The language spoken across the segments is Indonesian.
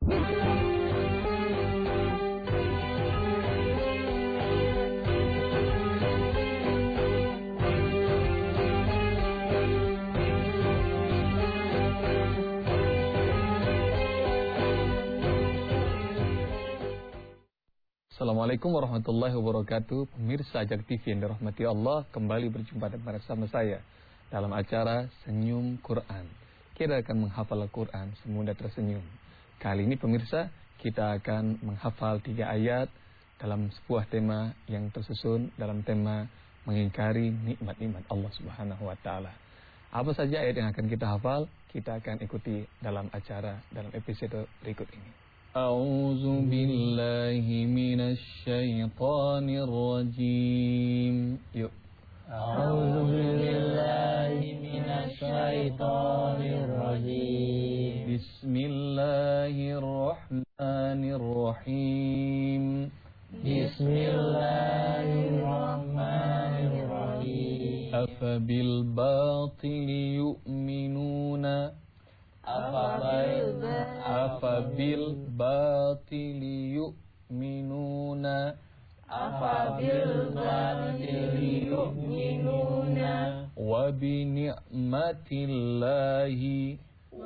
Assalamualaikum warahmatullahi wabarakatuh. Pemirsa Ajak TV yang dirahmati Allah, kembali berjumpa bersama saya dalam acara Senyum Quran. Kita akan menghafal Al-Quran semudah tersenyum. Kali ini pemirsa, kita akan menghafal 3 ayat dalam sebuah tema yang tersusun dalam tema mengingkari nikmat-nikmat Allah Subhanahu wa taala. Apa saja ayat yang akan kita hafal? Kita akan ikuti dalam acara dalam episode berikut ini. A'udzu billahi minasy syaithanir rajim. Yuk. A'udzu billahi minasy syaithanir rajim. Bismillahirrahmanirrahim. Bismillahirrahmanirrahim. Afabil batili yu'minuna. Afabil batili yu'minuna. Afabil batili yu'minuna. Wa bi ni'matillahi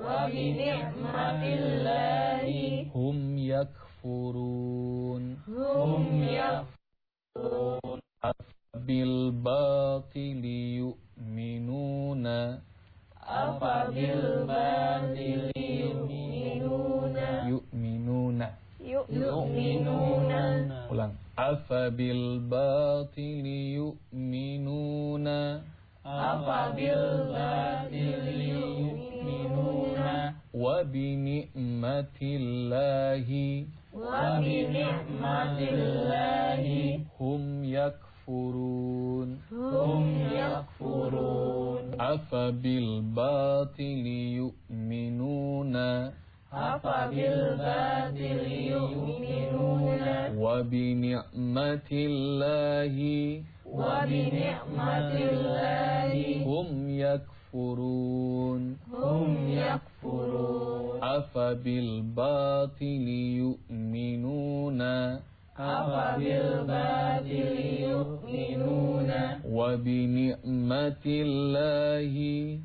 hum yakfurun. Afabil batili yu'minuna. Afabil batili yu'minuna. Ulang. Afabil batili yu'minuna. Afabil batili yu'minuna. Wa bi ni'matillahi hum yakfurun. Afabil batili yu'minuna. Afabil batili yu'minuna. Wa bi ni'matillahi hum yakfurun. Afabil batili yu'minuna. Afabil batili yu'minuna. Wa bi ni'matillahi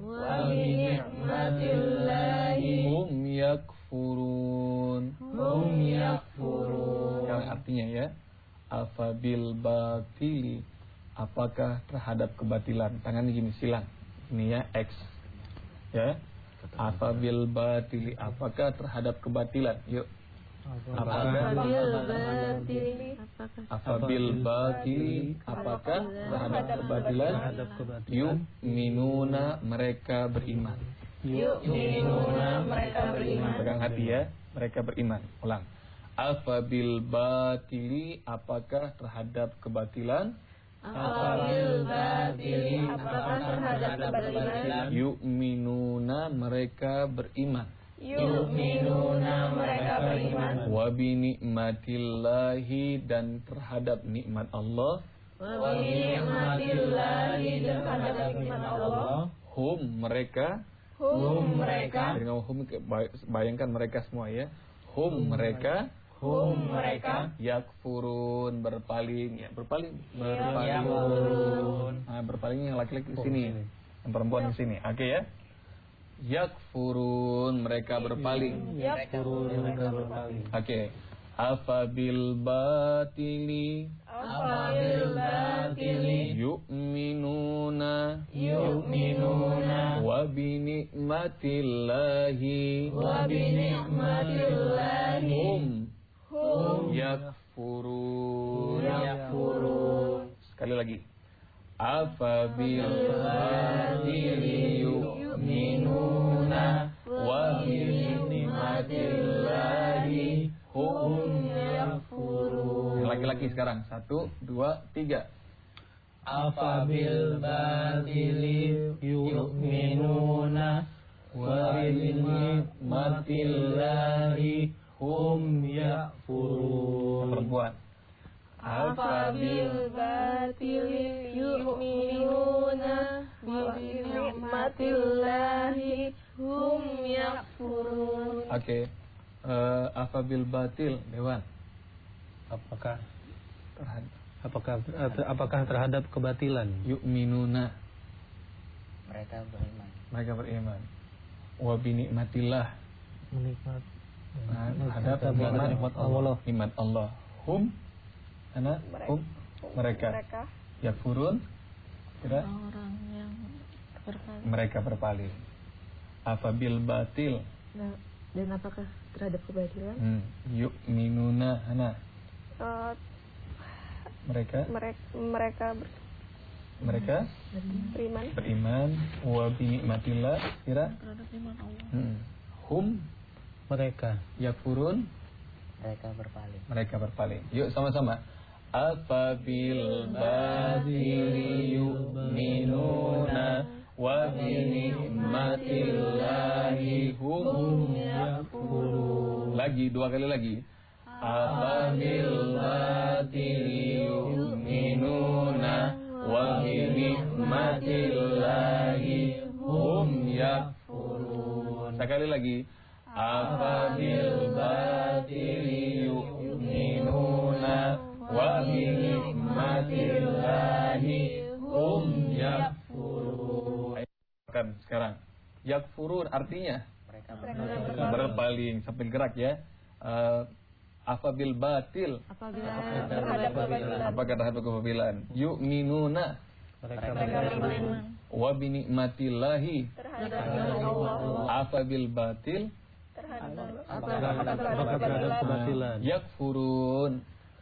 hum yakfurun. Yang artinya ya, afabil batili, apakah terhadap kebatilan. Tangan gini silang. Ini ya X. Ya. Afabil batili, apakah terhadap kebatilan. Yuk. Afabil batili, apakah terhadap kebatilan. Yu'minuna, mereka beriman. Yu'minuna, mereka beriman. Pegang hati ya, mereka beriman. Ulang. Afabil batili, apakah terhadap kebatilan. Afabil batili, apakah terhadap kebatilan. Yu'minuna, mereka beriman. Yu'minuna, mereka beriman. Wa bi ni'matillahi, dan terhadap nikmat Allah. Wa bi ni'matillahi, dan terhadap nikmat Allah. Hum, mereka. Dengan hum, bayangkan mereka semua ya. Hum, mereka. Yakfurun, berpaling ya, berpaling. Nah, berpaling yang laki-laki di sini, yang perempuan di sini. Oke ya. Yakfurun, mereka berpaling. Oke. Afabil batili yu'minuna. Wa bi ni'matillahi hum yakfurun. Sekali lagi. Afabil batili yu'minuna. Wa bi ni'matillahi hum yakfurun. Laki-laki sekarang. 1, 2, 3. Afabil batili yu'minuna. Wa bi ni'matillahi hum yakfurun. Perempuan. Afabil batili yu'minuna. Wa bi ni'matillahi hum yakfurun. Oke. Afabil batil, Dewan. Apakah terhadap kebatilan? Yu'minuna. Mereka beriman. Wa bi nikmatillah. Terhadap nikmat Allah. Nikmat Allah. Hum mereka. Yakfurun. Kira orang yang berpaling. Mereka berpaling. Afabil batil. Nah, dan apakah terhadap kebatilan? Yu'minuna. Mereka beriman. Wa bi nikmatillah. Kira Terhadap iman Allah. Hum Mereka yakfurun. Mereka berpaling. Yuk sama-sama. Afabil batili yu'minuna wa bi nikmatillahi hum yakfurun. Lagi, 2 kali lagi. Afabil batili yu'minuna wa bi nikmatillahi hum yakfurun. Sekali lagi. Afabil batili yu'minuna wa bi nikmatillahi hum yakfurun. Sekarang yakfurun artinya berpaling. Sampai gerak ya. Afabil batil, apakah terhadap kebatilan? Yu'minuna, Mereka beriman. wa bi nikmatillahi, afabil batil, apakah terhadap kebatilan? yakfurun,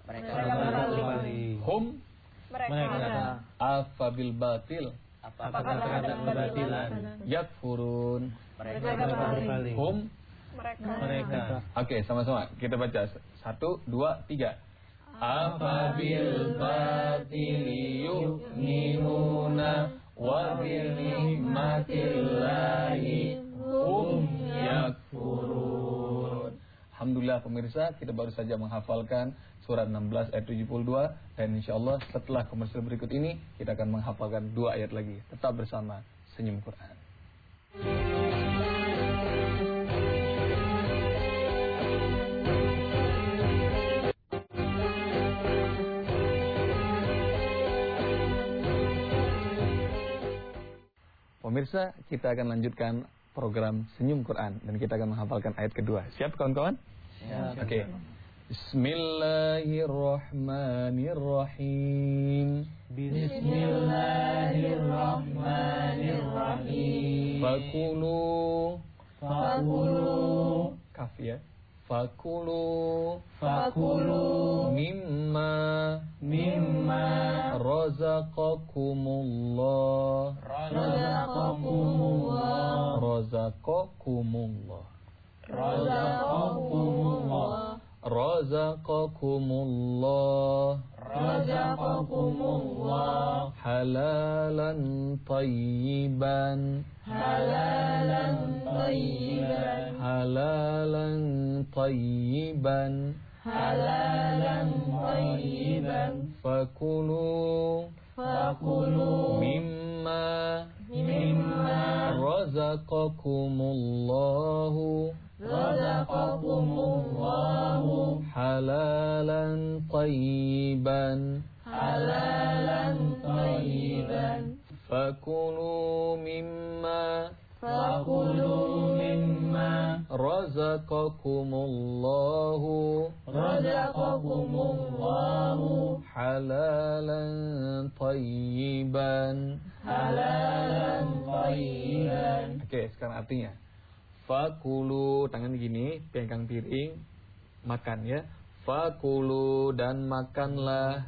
hum Mereka afabil batil, apakah terhadap kebatilan? yakfurun, berpaling? hum. Mereka. Oke, sama-sama kita baca 1, 2, 3. Afabil batili yu'minuna wa bi nikmatillahi hum yakfurun. Alhamdulillah pemirsa, kita baru saja menghafalkan surat 16 ayat 72 dan insyaallah setelah komersial berikut ini kita akan menghafalkan 2 ayat lagi. Tetap bersama Senyum Quran. Pemirsa, kita akan lanjutkan program Senyum Quran dan kita akan menghafalkan ayat kedua. Siap kawan-kawan? Siap. Oke. Bismillahirrahmanirrahim. Bismillahirrahmanirrahim. Fakulu. Kaf ya. Fakulu mimma razaqakumullah halalan tayyiban fakulu mimma razaqakumullahu halalan tayyiban fakulu mimma razaqakumullahu halalan tayyiban. Oke, sekarang artinya. Fakulu, tangan gini, pegang piring, makan ya. Fakulu dan makanlah.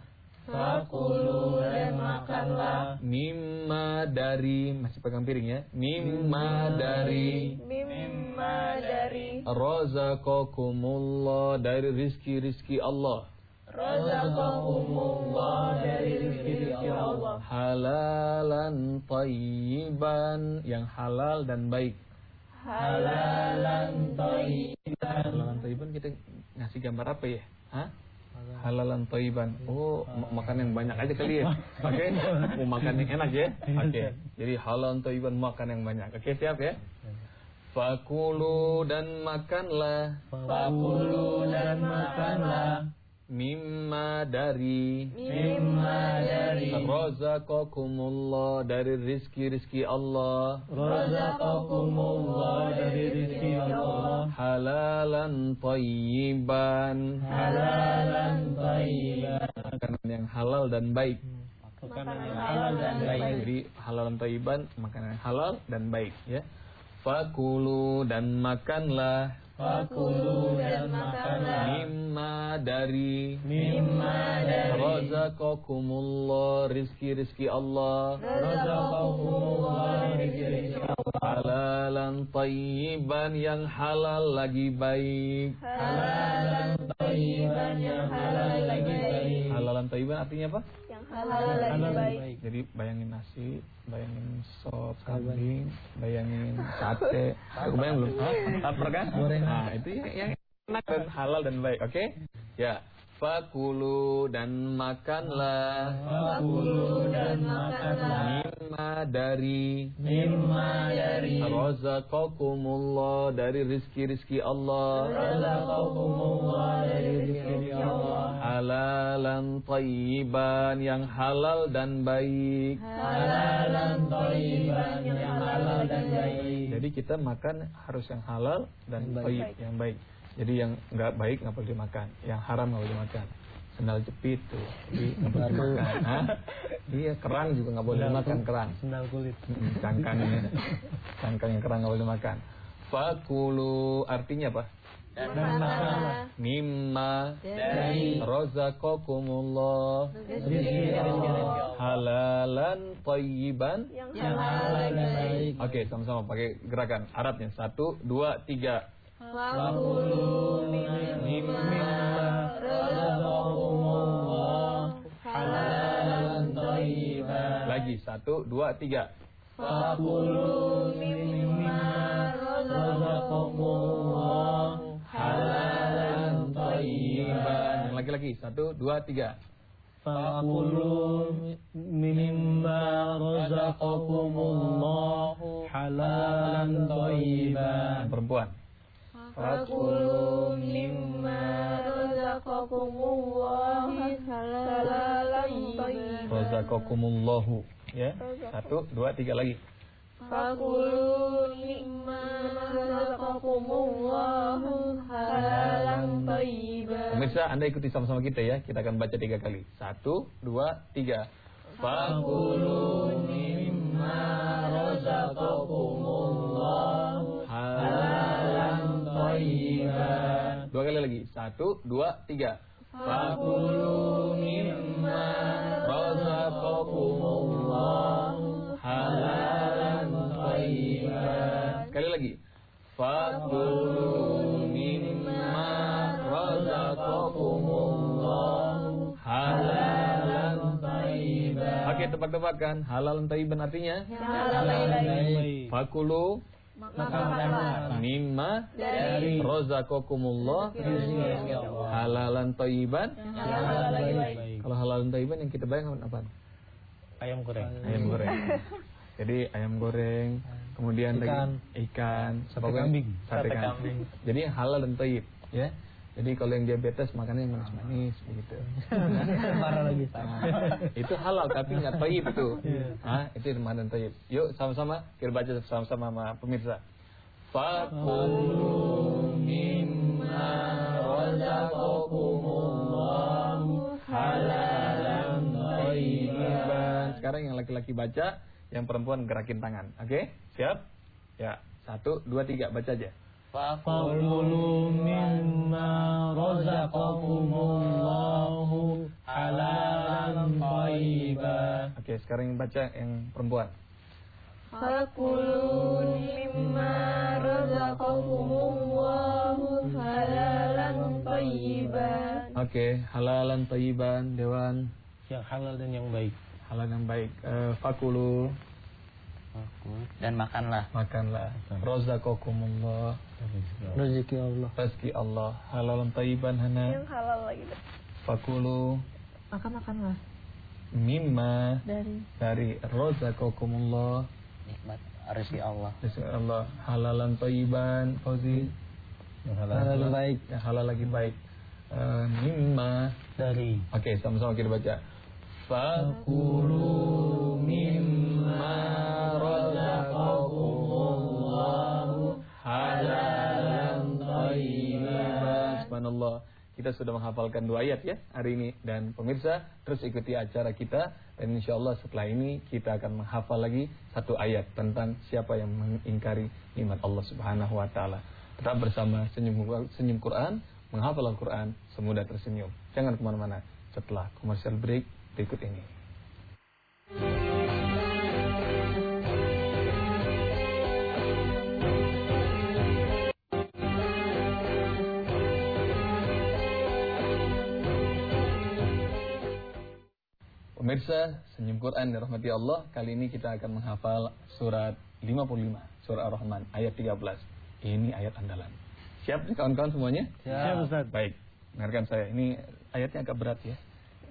Mimma dari, masih pegang piring ya. Mimma dari razaqakumullah, dari rizki Allah. Halalan tayyiban, yang halal dan baik. Halalan tayyiban kita ngasih gambar apa ya? Hah? Halalan tayyiban. Oh, makan yang banyak aja kali ya. Oke. Mau makan yang enak ya. Oke. Jadi halalan tayyiban, makan yang banyak. Oke, siap ya? Fakulu dan makanlah. Fakulu dan makanlah. Mimma dari razaqakumullah, dari rizki Allah. Razaqakumullah, dari rizki Allah. Halalan thayyiban, makanan yang halal dan baik. Makanan yang halal dan baik. Jadi halalan thayyiban, makanan yang halal dan baik, ya. Fakulu dan makanlah. Fakulu dan makanlah. Mimma dari razaqakumullah, rizki Allah. Razaqakumullah, rizki Allah. Halalan thayyiban, yang halal lagi baik. Halalan thayyiban, yang halal lagi baik. Halalan thayyiban artinya apa? Yang halal lagi baik. Jadi bayangin nasi, bayangin sop kambing, bayangin sate. Aku bayang belum? Lapar kan? Nah, itu yang enak dan halal dan baik, oke? Ya. Fakulu dan makanlah. Fakulu dan makanlah. Mimma dari razaqakumullah, dari rizki Allah. Razaqakumullah, dari rizki Allah. Halalan thayyiban, yang halal dan baik. Halalan thayyiban, yang halal dan baik. Jadi kita makan harus yang halal dan baik, yang baik. Jadi yang nggak baik nggak boleh dimakan, yang haram nggak boleh dimakan. Sendal jepit tuh, jadi nggak boleh dimakan. Iya, kerang juga nggak boleh dimakan, kerang. Sendal kulit. Cangkangnya, cangkangnya kerang nggak boleh dimakan. Fakulu artinya apa? Dan makanlah. Mimma Dari razaqakumullah, rizki Allah. halalan thayyiban. Yang Yang halal dan baik. Oke, sama-sama pakai gerakan Arabnya. 1, 2, 3. Fakulu Mimma razaqakumullah Halalan thayyiban. Lagi 1, 2, 3. Fakulu mimma razaqakumullah Halalan thayyiban. Yang lagi-lagi 1, 2, 3. Fakulu mimma razaqakumullah halalan thayyiban. Perempuan. Fakulu mimma razaqakumullah halalan thayyiban. Razaqakumullahu. Ya. 1, 2, 3 lagi. Fakulu mimma razaqakumullah halalan thayyiban. Pemirsa, Anda ikuti sama-sama kita ya. Kita akan baca 3 kali. 1, 2, 3. Fakulu mimma razaqakumullah halalan thayyiban. 2 kali lagi. 1, 2, 3. Fakulu mimma razaqakumullah halalan thayyiban. Sekali lagi. Fakulu mimma razaqakumullah halalan thayyiban. Oke, tebak-tebakan. Halalan thayyiban artinya? Halalan baik. Fakulu Makanlah mimma dari razaqakumullah Rizki Allah. halalan thayyiban. yang halal lagi baik. Kalau halalan thayyiban yang kita bayangkan apa? Ayam goreng. Ayam goreng. Jadi ayam goreng, kemudian Ikan. lagi ikan, Sate pokoknya kambing. sate Sate kambing. kambing. Jadi yang halal dan thayyib, ya. Jadi kalau yang diabetes makannya yang manis-manis begitu. Marah lagi. Nah, itu halal tapi nggak thayyib itu. Iya. Ah, itu makanan thayyib. Yuk sama-sama kita baca sama-sama sama pemirsa. Fakulu mimma razaqakumullah halalan thayyiban. Sekarang yang laki-laki baca, yang perempuan gerakin tangan. Oke? Siap? Ya. 1, 2, 3 baca aja. Fakulu mimma razaqakumullahu halalan thayyiban. Oke, sekarang yang baca yang perempuan. Fakulu mimma razaqakumullahu halalan thayyiban. Oke, halalan thayyiban, Dewan. Yang halal dan yang baik. Halal yang baik. Fakulu, dan makanlah. makanlah. Razaqakumullah, Rezeki Allah. rezeki Allah. Halalan thayyiban, Hana. Yang halal lagi. Fakulu Makanlah mimma dari dari razaqakumullah Nikmat rezeki Allah. Rezeki Allah. Halalan thayyiban, Fauzi. Halal lagi baik. Ya, halal lagi baik. Mimma Dari. Oke, sama-sama kita baca. Fakulu mimma razaqakumullahu halalan thayyiban. Subhanallah. Kita sudah menghafalkan 2 ayat ya hari ini, dan pemirsa terus ikuti acara kita, dan insyaallah setelah ini kita akan menghafal lagi 1 ayat tentang siapa yang mengingkari nikmat Allah Subhanahu wa taala. Tetap bersama Senyum Quran, menghafal Al-Quran semudah tersenyum. Jangan kemana-mana setelah commercial break berikut ini. Pemirsa Senyum Quran dirahmati Allah, kali ini kita akan menghafal surat 55, surah Ar-Rahman ayat 13. Ini ayat andalan. Siap nih kawan-kawan semuanya? Siap, Ustaz. Baik, dengarkan saya. Ini ayatnya agak berat ya.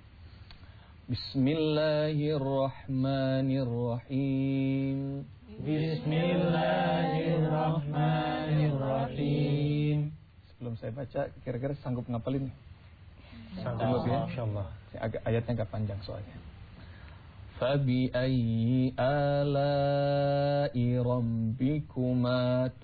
Bismillahirrahmanirrahim. Bismillahirrahmanirrahim. Sebelum saya baca, kira-kira sanggup ngapalin? Sanggup ya? Insyaallah. Ayatnya agak panjang soalnya. فَبِأَيِّ آلَاءِ رَبِّكُمَا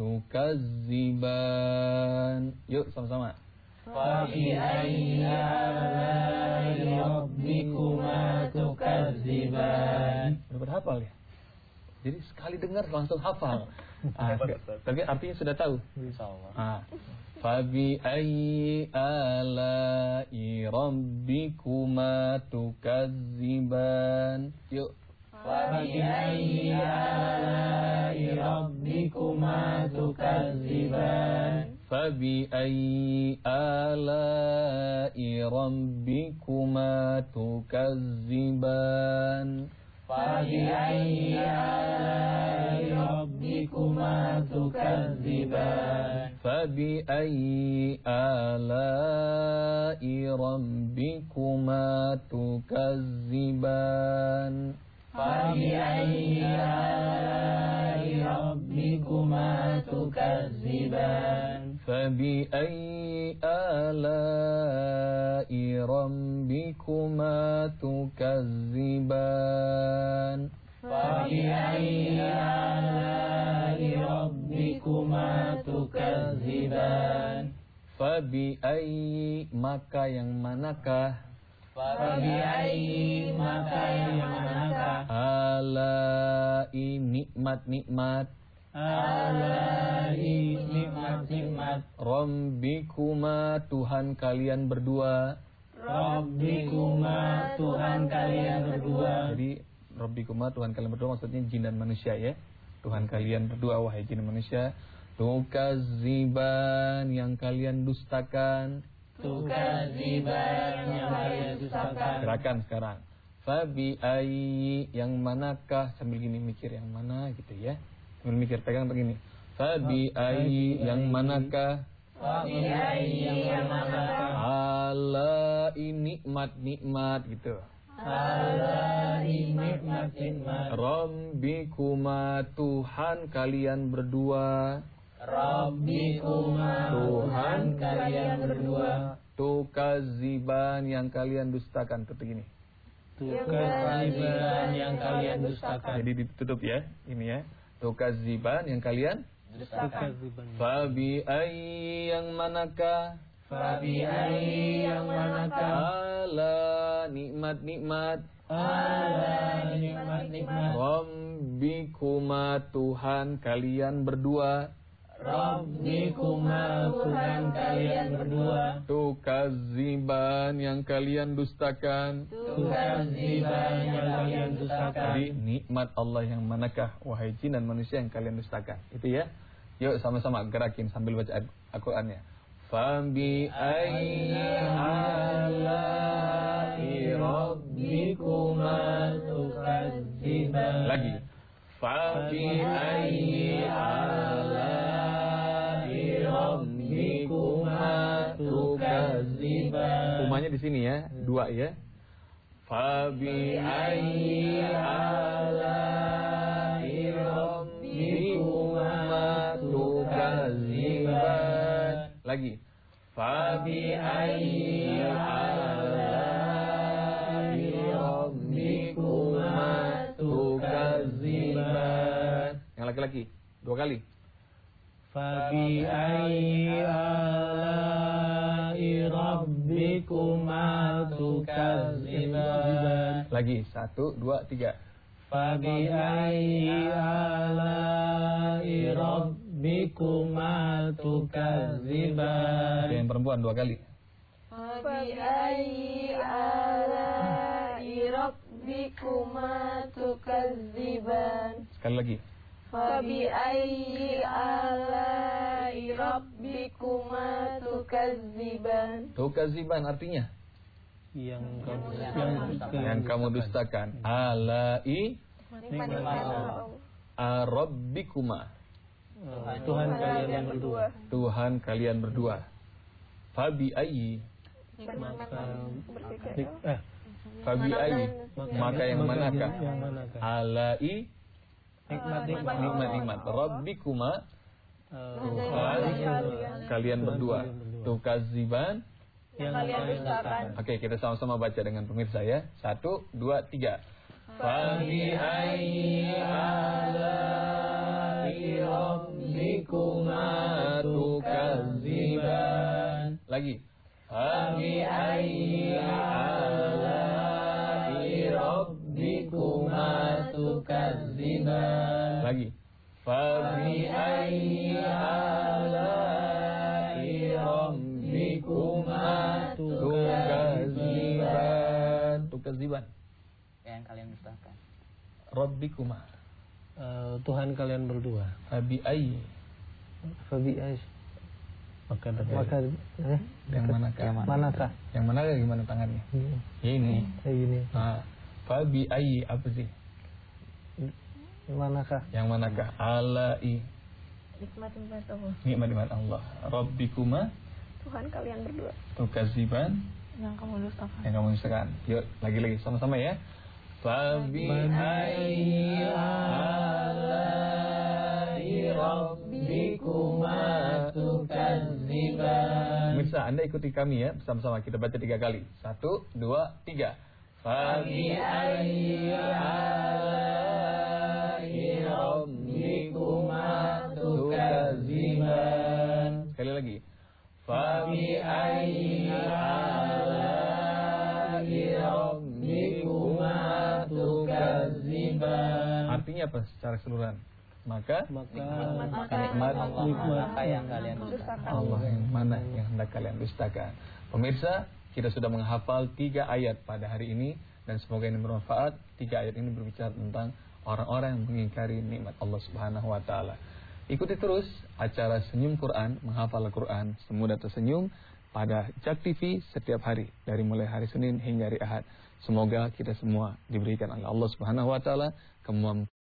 تُكَذِّبَانِ. Yuk sama-sama. فَبِأَيِّ آلَاءِ رَبِّكُمَا تُكَذِّبَانِ. Udah pada hafal ya? Jadi sekali dengar langsung hafal. Tapi artinya sudah tahu. Insyaallah. فَبِأَيِّ آلَاءِ رَبِّكُمَا تُكَذِّبَانِ. Yuk. فَبِأَيِّ آلَاءِ رَبِّكُمَا تُكَذِّبَانِ. فَبِأَيِّ آلَاءِ رَبِّكُمَا تُكَذِّبَانِ. فَبِأَيِّ آلَاءِ رَبِّكُمَا تُكَذِّبَانِ. فَبِأَيِّ آلَاءِ رَبِّكُمَا تُكَذِّبَانِ. فَبِأَيِّ آلَاءِ رَبِّكُمَا تُكَذِّبَانِ. فَبِأَيِّ آلَاءِ رَبِّكُمَا تُكَذِّبَانِ. فَبِأَيِّ آلَاءِ رَبِّكُمَا تُكَذِّبَانِ. فَبِأَيِّ maka yang manakah? فَبِأَيِّ maka yang manakah? Alai nikmat-nikmat. Alai nikmat-nikmat. Rabbikuma Tuhan kalian berdua. Rabbikuma Tuhan kalian berdua. Jadi Rabbikuma Tuhan kalian berdua maksudnya jin dan manusia ya. Tuhan kalian berdua wahai jin dan manusia. Tukaziban yang kalian dustakan. Tukaziban yang kalian dustakan. Gerakan sekarang. Fabi ayyi yang manakah, sambil gini mikir yang mana gitu ya. Sambil mikir pegang begini. Fabi ayyi yang manakah? Fabi ayyi yang manakah? Ala nikmat-nikmat gitu. Ala nikmat-nikmat. Rabbikuma Tuhan kalian berdua. Rabbikuma Tuhan kalian berdua. Tukaziban yang kalian dustakan. Tutup gini. Tukaziban yang kalian dustakan. Jadi ditutup ya, ini ya. Tukaziban yang kalian dustakan. Fabi ayyi yang manakah? Fabi ayyi yang manakah? Ala nikmat-nikmat. Ala nikmat-nikmat. Rabbikuma Tuhan kalian berdua. Rabbikuma Tuhan kalian berdua. Tukaziban yang kalian dustakan. Tukaziban yang kalian dustakan. Jadi nikmat Allah yang manakah wahai jin dan manusia yang kalian dustakan. Itu ya. Yuk sama-sama gerakin sambil baca Al-Qur'annya. Fabi ayyi ala'i rabbikuma tukadziban. Lagi. Fabi ayyi ala'i rabbikuma tukadziban. Umanya di sini ya, dua ya. Fabi ayyi ala'i rabbikuma rabbikuma tukadziban. Lagi. Fabi ayyi ala'i rabbikuma tukadziban. Yang laki-laki 2 kali. Fabi ayyi ala'i rabbikuma tukadziban. Lagi 1, 2, 3. Fabi ayyi ala'i rabbikuma tukadziban. Yang perempuan 2 kali. Fabi ayyi ala'i rabbikuma tukadziban. Sekali lagi. Fabi ayyi ala'i rabbikuma tukadziban. Tukadziban artinya Yang kamu dustakan. Ala'i rabbikuma. Tuhan kalian berdua. Tuhan kalian berdua. Fabi ayyi. Fabi ayyi. Maka yang manakah? Ala'i nikmat. Rabbikuma. Tuhan kalian berdua. Tukadziban. Yang kalian dustakan. Oke, kita sama-sama baca dengan pemirsa ya. 1, 2, 3. Fabi ayyi ala'i rabbikuma tukadziban. Lagi. Fabi ayyi ala'i rabbikuma tukadziban. Lagi. Fabi ayyi ala'i rabbikuma tukadziban. Tukadziban. Yang kalian dustakan. Rabbikuma. Tuhan kalian berdua. Fabi ayyi. Fabi ayyi. Maka Yang manakah? manakah? Yang manakah gimana tangannya? Ini. Ini. Nah, fabi ayyi apa sih? Manakah? Yang manakah? Ala'i. Nikmat-nikmat Allah. Nikmat Allah. Rabbikuma Tuhan kalian berdua. tukadziban. Yang kamu dustakan. Yang kamu dustakan. Yuk, lagi-lagi sama-sama ya. Fabi ayyi ala'i rabbikuma tukadziban. Pemirsa, Anda ikuti kami ya, bersama-sama kita baca 3 kali. 1, 2, 3. Fabi ayyi ala'i rabbikuma tukadziban. Sekali lagi. Fabi ayyi ala'i rabbikuma tukadziban. Artinya apa secara keseluruhan? Maka Nikmat yang kalian dustakan. Allah yang mana yang hendak kalian dustakan. Pemirsa, kita sudah menghafal 3 ayat pada hari ini dan semoga ini bermanfaat. 3 ayat ini berbicara tentang orang-orang yang mengingkari nikmat Allah Subhanahu wa taala. Ikuti terus acara Senyum Quran, menghafal Al-Quran semudah tersenyum pada JAK TV setiap hari dari mulai hari Senin hingga hari Ahad. Semoga kita semua diberikan oleh Allah Subhanahu wa taala kemampuan